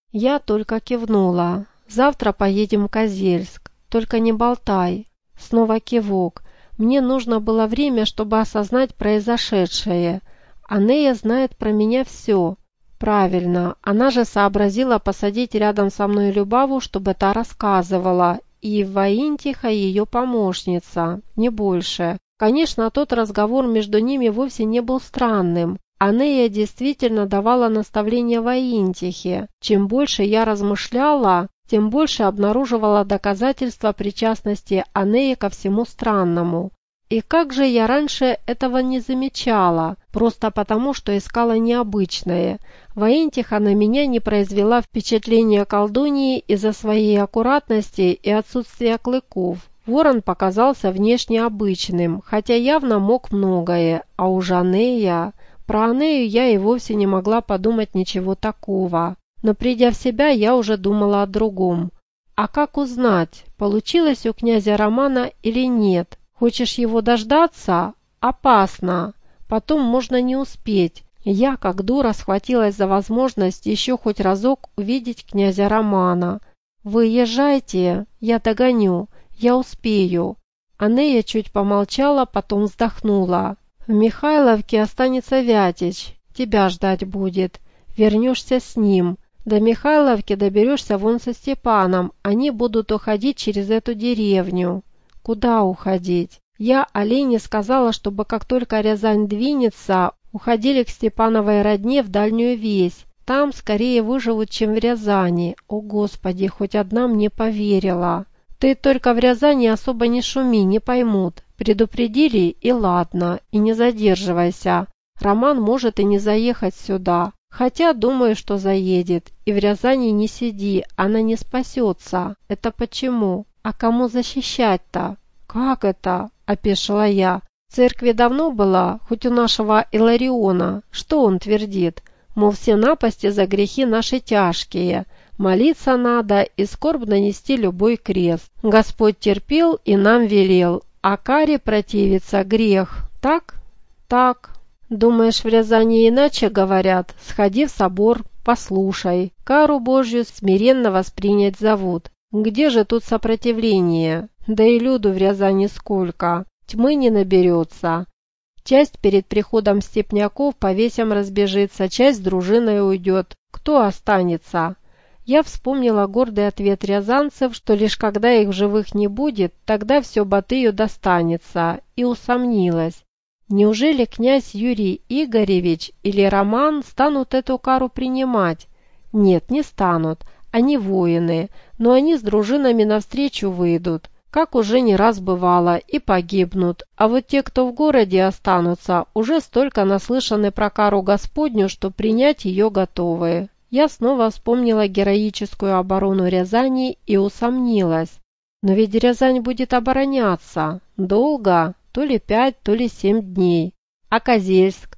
Я только кивнула. «Завтра поедем в Козельск. Только не болтай». Снова кивок. Мне нужно было время, чтобы осознать произошедшее. Анея знает про меня все. Правильно, она же сообразила посадить рядом со мной Любаву, чтобы та рассказывала. И Воинтиха ее помощница, не больше. Конечно, тот разговор между ними вовсе не был странным. Анея действительно давала наставления Воинтихе. Чем больше я размышляла, тем больше обнаруживала доказательства причастности Анеи ко всему странному. И как же я раньше этого не замечала, просто потому, что искала необычное. Воинтиха на меня не произвела впечатления колдуньи из-за своей аккуратности и отсутствия клыков. Ворон показался внешне обычным, хотя явно мог многое, а уж Анея... Про Анею я и вовсе не могла подумать ничего такого. Но придя в себя, я уже думала о другом. А как узнать, получилось у князя Романа или нет? Хочешь его дождаться? Опасно. Потом можно не успеть. Я, как дура, схватилась за возможность еще хоть разок увидеть князя Романа. «Вы езжайте, я догоню, я успею». Анея чуть помолчала, потом вздохнула. «В Михайловке останется Вятич, тебя ждать будет. Вернешься с ним. До Михайловки доберешься вон со Степаном, они будут уходить через эту деревню». «Куда уходить?» Я Олене сказала, чтобы как только Рязань двинется, уходили к Степановой родне в дальнюю весь. Там скорее выживут, чем в Рязани. О, Господи, хоть одна мне поверила. Ты только в Рязани особо не шуми, не поймут. Предупредили, и ладно, и не задерживайся. Роман может и не заехать сюда. Хотя, думаю, что заедет. И в Рязани не сиди, она не спасется. Это почему? А кому защищать-то? Как это? Опешила я. В церкви давно была, хоть у нашего Илариона. Что он твердит? Мол, все напасти за грехи наши тяжкие. Молиться надо и скорбно нести любой крест. Господь терпел и нам велел, а каре противиться грех. Так? Так. Думаешь, в Рязани иначе говорят? Сходи в собор, послушай. Кару Божью смиренно воспринять зовут. Где же тут сопротивление? Да и люду в Рязани сколько. Тьмы не наберется. Часть перед приходом степняков по весям разбежится, часть с дружиной уйдет. Кто останется? Я вспомнила гордый ответ рязанцев, что лишь когда их в живых не будет, тогда все Батыю достанется, и усомнилась. Неужели князь Юрий Игоревич или Роман станут эту кару принимать? Нет, не станут. Они воины, но они с дружинами навстречу выйдут, как уже не раз бывало, и погибнут. А вот те, кто в городе останутся, уже столько наслышаны про кару Господню, что принять ее готовы. Я снова вспомнила героическую оборону Рязани и усомнилась. Но ведь Рязань будет обороняться. Долго? То ли 5, то ли 7 дней. А Козельск?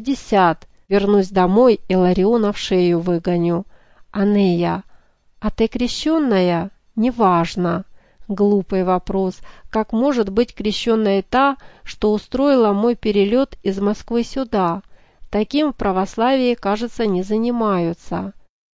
50. Вернусь домой и Лариона в шею выгоню. Анея. А ты крещенная? Неважно. Глупый вопрос. Как может быть крещенная та, что устроила мой перелет из Москвы сюда? Таким в православии, кажется, не занимаются.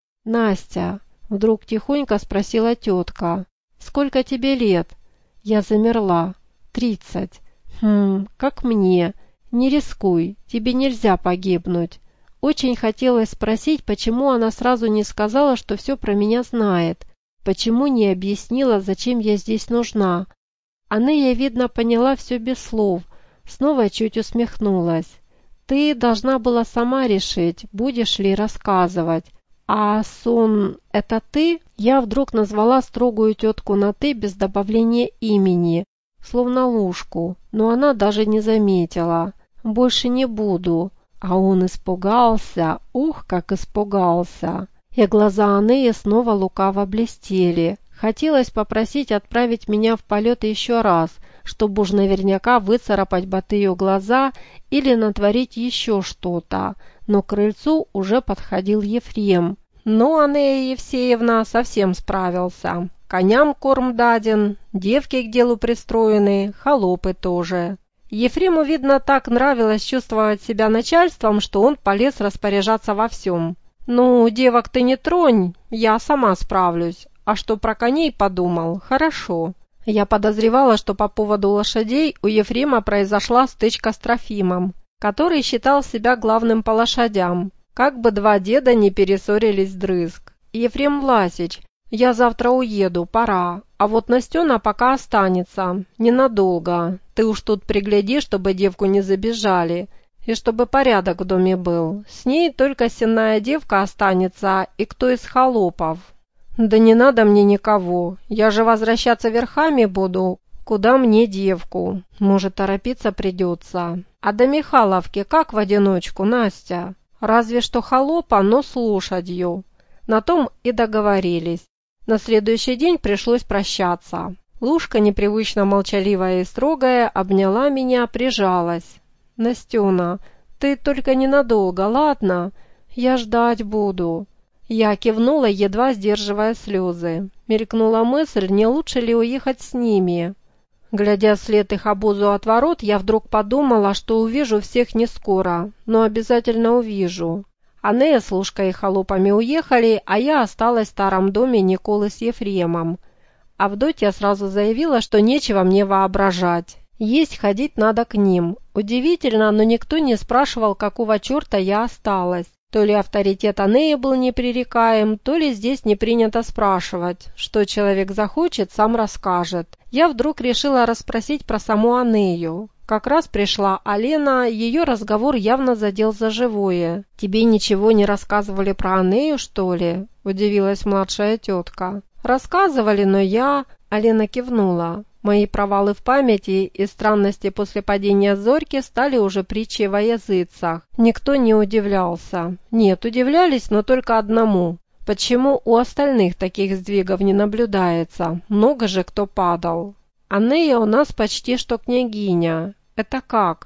Настя, вдруг тихонько спросила тетка. Сколько тебе лет? Я замерла. 30. Как мне. Не рискуй, тебе нельзя погибнуть. Очень хотелось спросить, почему она сразу не сказала, что все про меня знает. Почему не объяснила, зачем я здесь нужна? Анея, видно, поняла все без слов. Снова чуть усмехнулась. Ты должна была сама решить, будешь ли рассказывать. А сон – это ты? Я вдруг назвала строгую тетку на «ты» без добавления имени, словно ложку, но она даже не заметила. Больше не буду. А он испугался, ух, как испугался. И глаза Анеи снова лукаво блестели. Хотелось попросить отправить меня в полет еще раз, чтобы уж наверняка выцарапать Батыю глаза или натворить еще что-то. Но к крыльцу уже подходил Ефрем. Но Анея Евсеевна совсем справился. Коням корм даден, девки к делу пристроены, холопы тоже. Ефрему, видно, так нравилось чувствовать себя начальством, что он полез распоряжаться во всем. «Ну, девок ты не тронь, я сама справлюсь. А что про коней подумал? Хорошо». Я подозревала, что по поводу лошадей у Ефрема произошла стычка с Трофимом, который считал себя главным по лошадям. Как бы два деда не перессорились вдрызг. «Ефрем Власич, я завтра уеду, пора. А вот Настена пока останется. Ненадолго. Ты уж тут пригляди, чтобы девку не забежали. И чтобы порядок в доме был. С ней только сенная девка останется и кто из холопов». «Да не надо мне никого. Я же возвращаться верхами буду. Куда мне девку? Может, торопиться придется. А до Михайловки как в одиночку, Настя? Разве что холопа, но с лошадью». На том и договорились. На следующий день пришлось прощаться. Лушка, непривычно молчаливая и строгая, обняла меня, прижалась. «Настена, ты только ненадолго, ладно? Я ждать буду». Я кивнула, едва сдерживая слезы. Мелькнула мысль, не лучше ли уехать с ними. Глядя вслед их обозу от ворот, я вдруг подумала, что увижу всех не скоро, но обязательно увижу. Анея с Лушкой и холопами уехали, а я осталась в старом доме Николы с Ефремом. Авдотья сразу заявила, что нечего мне воображать. Есть ходить надо к ним. Удивительно, но никто не спрашивал, какого черта я осталась. То ли авторитет Анеи был непререкаем, то ли здесь не принято спрашивать. Что человек захочет, сам расскажет. Я вдруг решила расспросить про саму Анею. Как раз пришла Алена, ее разговор явно задел за живое. «Тебе ничего не рассказывали про Анею, что ли?» – удивилась младшая тетка. «Рассказывали, но я...» – Алена кивнула. Мои провалы в памяти и странности после падения Зорьки стали уже притчей во языцах. Никто не удивлялся. Нет, удивлялись, но только одному. Почему у остальных таких сдвигов не наблюдается? Много же кто падал. Анея у нас почти что княгиня. Это как?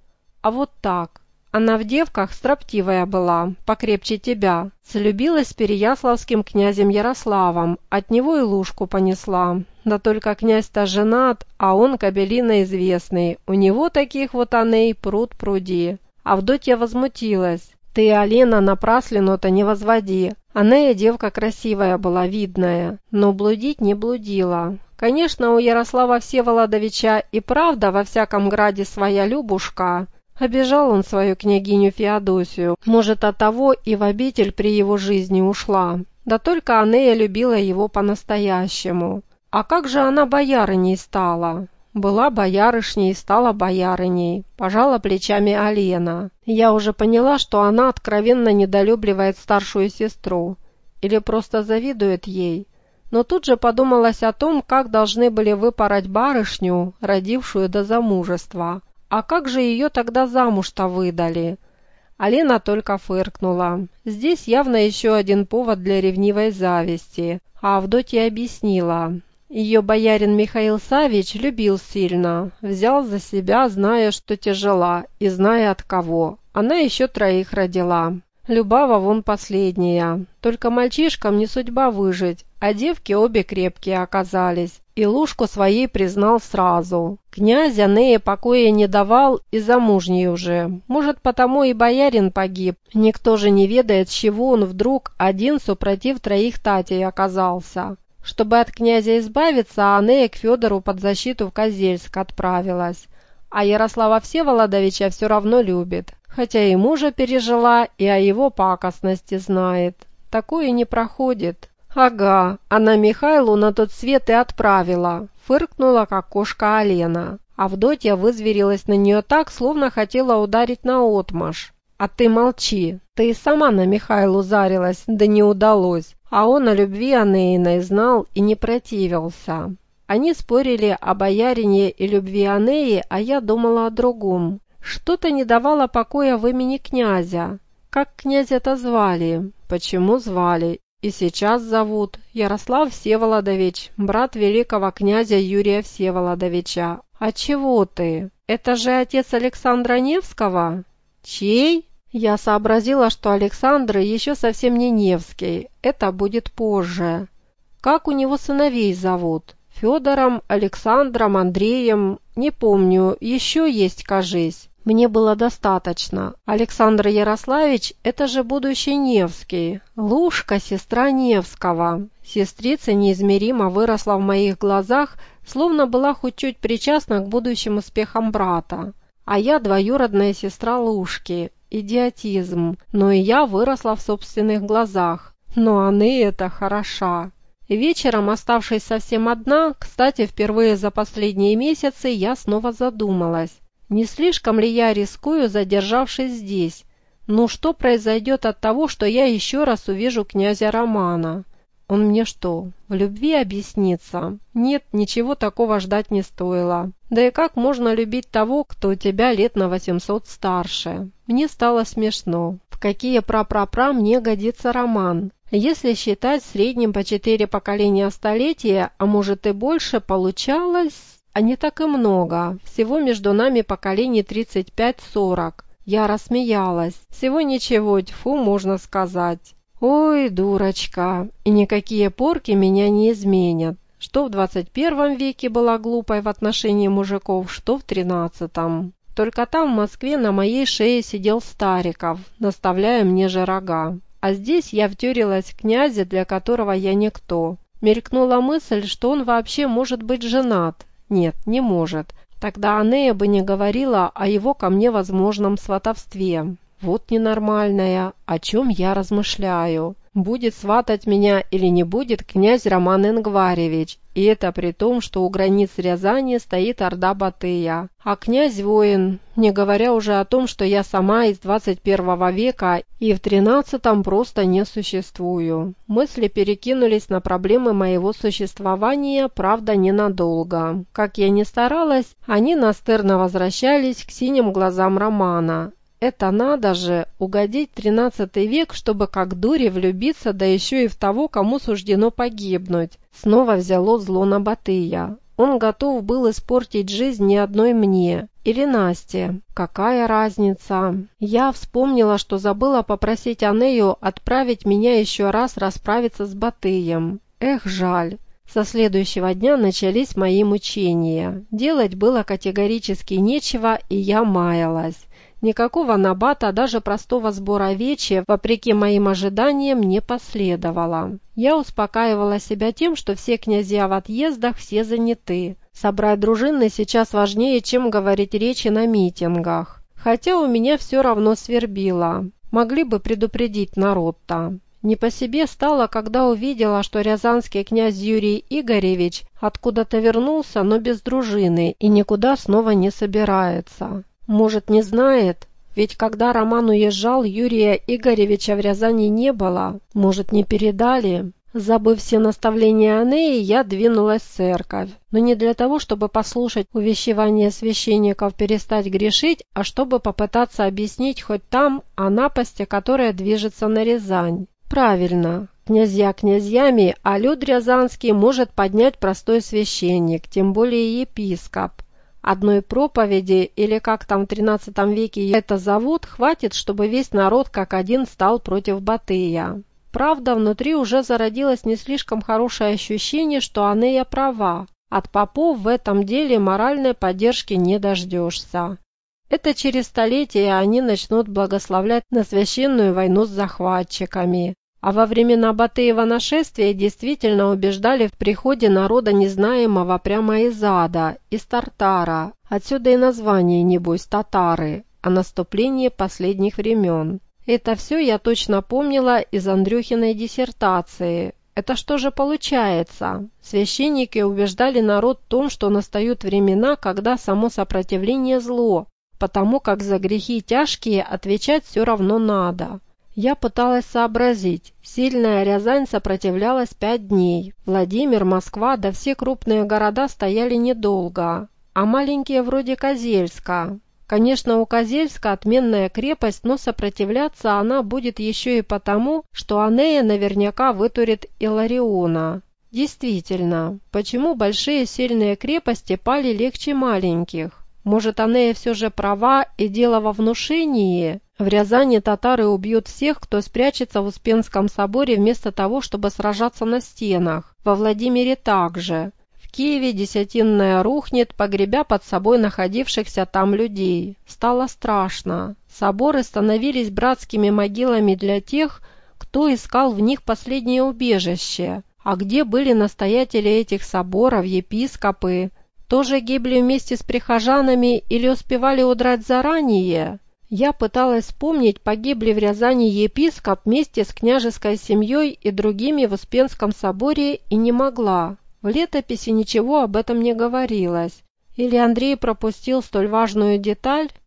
А вот так. Она в девках строптивая была, покрепче тебя. Слюбилась с переяславским князем Ярославом, от него и Лушку понесла. Да только князь-то женат, а он кобелина известный. У него таких вот Аней пруд-пруди. Авдотья возмутилась. «Ты, Алена, напраслину-то не возводи. Анея девка красивая была, видная, но блудить не блудила. Конечно, у Ярослава Всеволодовича и правда во всяком граде своя Любушка». Обижал он свою княгиню Феодосию, может, оттого и в обитель при его жизни ушла. Да только Анея любила его по-настоящему. А как же она боярыней стала? Была боярышней и стала боярыней, пожала плечами Алена. Я уже поняла, что она откровенно недолюбливает старшую сестру. Или просто завидует ей. Но тут же подумалось о том, как должны были выпороть барышню, родившую до замужества. А как же ее тогда замуж-то выдали? Алена только фыркнула. Здесь явно еще один повод для ревнивой зависти. А Авдотья объяснила. Ее боярин Михаил Савич любил сильно, взял за себя, зная, что тяжела, и зная от кого. Она еще 3 родила. Любава вон последняя. Только мальчишкам не судьба выжить, а девки обе крепкие оказались. И Лушку своей признал сразу. Князь Анее покоя не давал и замужней уже. Может, потому и боярин погиб. Никто же не ведает, с чего он вдруг один супротив 3 татей оказался. Чтобы от князя избавиться, Анея к Федору под защиту в Козельск отправилась. А Ярослава Всеволодовича все равно любит. Хотя и мужа пережила, и о его пакостности знает. Такое не проходит. «Ага, она Михайлу на тот свет и отправила», – фыркнула, как кошка Алена. Авдотья вызверилась на нее так, словно хотела ударить наотмашь. «А ты молчи, ты и сама на Михайлу зарилась, да не удалось». А он о любви Анеиной знал и не противился. Они спорили о боярине и любви Анеи, а я думала о другом. Что-то не давало покоя в имени князя. Как князя-то звали? Почему звали? И сейчас зовут Ярослав Всеволодович, брат великого князя Юрия Всеволодовича. А чего ты? Это же отец Александра Невского? Чей? Я сообразила, что Александр еще совсем не Невский. Это будет позже. Как у него сыновей зовут? Федором, Александром, Андреем? Не помню, еще есть, кажись. Мне было достаточно. Александр Ярославич – это же будущий Невский. Лушка – сестра Невского. Сестрица неизмеримо выросла в моих глазах, словно была хоть чуть причастна к будущим успехам брата. А я двоюродная сестра Лушки. Идиотизм. Но и я выросла в собственных глазах. Но Анея-то хороша. Вечером, оставшись совсем одна, кстати, впервые за последние месяцы, я снова задумалась. Не слишком ли я рискую, задержавшись здесь? Ну что произойдет от того, что я еще раз увижу князя Романа? Он мне что, в любви объяснится? Нет, ничего такого ждать не стоило. Да и как можно любить того, кто у тебя лет на 800 старше? Мне стало смешно. В какие пра-пра-пра мне годится Роман? Если считать средним по 4 поколения в столетие, а может и больше, получалось... А не так и много. Всего между нами поколений 35-40. Я рассмеялась. Всего ничего, тьфу, можно сказать. Ой, дурочка. И никакие порки меня не изменят. Что в 21 веке была глупой в отношении мужиков, что в 13-м. Только там, в Москве, на моей шее сидел Стариков, наставляя мне же рога. А здесь я втюрилась в князя, для которого я никто. Мелькнула мысль, что он вообще может быть женат. Нет, не может. Тогда Анея бы не говорила о его ко мне возможном сватовстве. Вот ненормальная, о чем я размышляю. Будет сватать меня или не будет князь Роман Ингваревич, и это при том, что у границ Рязани стоит орда Батыя, а князь воин, не говоря уже о том, что я сама из 21 века и в 13-м просто не существую. Мысли перекинулись на проблемы моего существования, правда, ненадолго. Как я ни старалась, они настырно возвращались к синим глазам Романа. Это надо же, угодить 13 век, чтобы как дури влюбиться, да еще и в того, кому суждено погибнуть. Снова взяло зло на Батыя. Он готов был испортить жизнь не одной мне. Или Насте. Какая разница? Я вспомнила, что забыла попросить Анею отправить меня еще раз расправиться с Батыем. Эх, жаль. Со следующего дня начались мои мучения. Делать было категорически нечего, и я маялась. Никакого набата, даже простого сбора овечья, вопреки моим ожиданиям, не последовало. Я успокаивала себя тем, что все князья в отъездах, все заняты. Собрать дружины сейчас важнее, чем говорить речи на митингах. Хотя у меня все равно свербило. Могли бы предупредить народ-то. Не по себе стало, когда увидела, что рязанский князь Юрий Игоревич откуда-то вернулся, но без дружины и никуда снова не собирается. Может, не знает? Ведь когда Роман уезжал, Юрия Игоревича в Рязани не было. Может, не передали? Забыв все наставления Анеи, я двинулась в церковь. Но не для того, чтобы послушать увещевания священников перестать грешить, а чтобы попытаться объяснить хоть там о напасти, которая движется на Рязань. Правильно. Князья князьями, а люд рязанский может поднять простой священник, тем более епископ. Одной проповеди, или как там в 13 веке это зовут, хватит, чтобы весь народ как один стал против Батыя. Правда, внутри уже зародилось не слишком хорошее ощущение, что Анея права. От попов в этом деле моральной поддержки не дождешься. Это через столетия они начнут благословлять на священную войну с захватчиками. А во времена Батыева нашествия действительно убеждали в приходе народа незнаемого прямо из ада, из Тартара. Отсюда и название, небось, татары, о наступлении последних времен. Это все я точно помнила из Андрюхиной диссертации. Это что же получается? Священники убеждали народ в том, что настают времена, когда само сопротивление зло, потому как за грехи тяжкие отвечать все равно надо. Я пыталась сообразить. Сильная Рязань сопротивлялась 5 дней. Владимир, Москва, да все крупные города стояли недолго. А маленькие вроде Козельска. Конечно, у Козельска отменная крепость, но сопротивляться она будет еще и потому, что Анея наверняка вытурит Илариона. Действительно, почему большие сильные крепости пали легче маленьких? Может, Анея все же права и дело во внушении? В Рязани татары убьют всех, кто спрячется в Успенском соборе вместо того, чтобы сражаться на стенах. Во Владимире также. В В Киеве десятинная рухнет, погребя под собой находившихся там людей. Стало страшно. Соборы становились братскими могилами для тех, кто искал в них последнее убежище. А где были настоятели этих соборов, епископы? Тоже гибли вместе с прихожанами или успевали удрать заранее? Я пыталась вспомнить, погибли в Рязани епископ вместе с княжеской семьей и другими в Успенском соборе и не могла. В летописи ничего об этом не говорилось. Или Андрей пропустил столь важную деталь?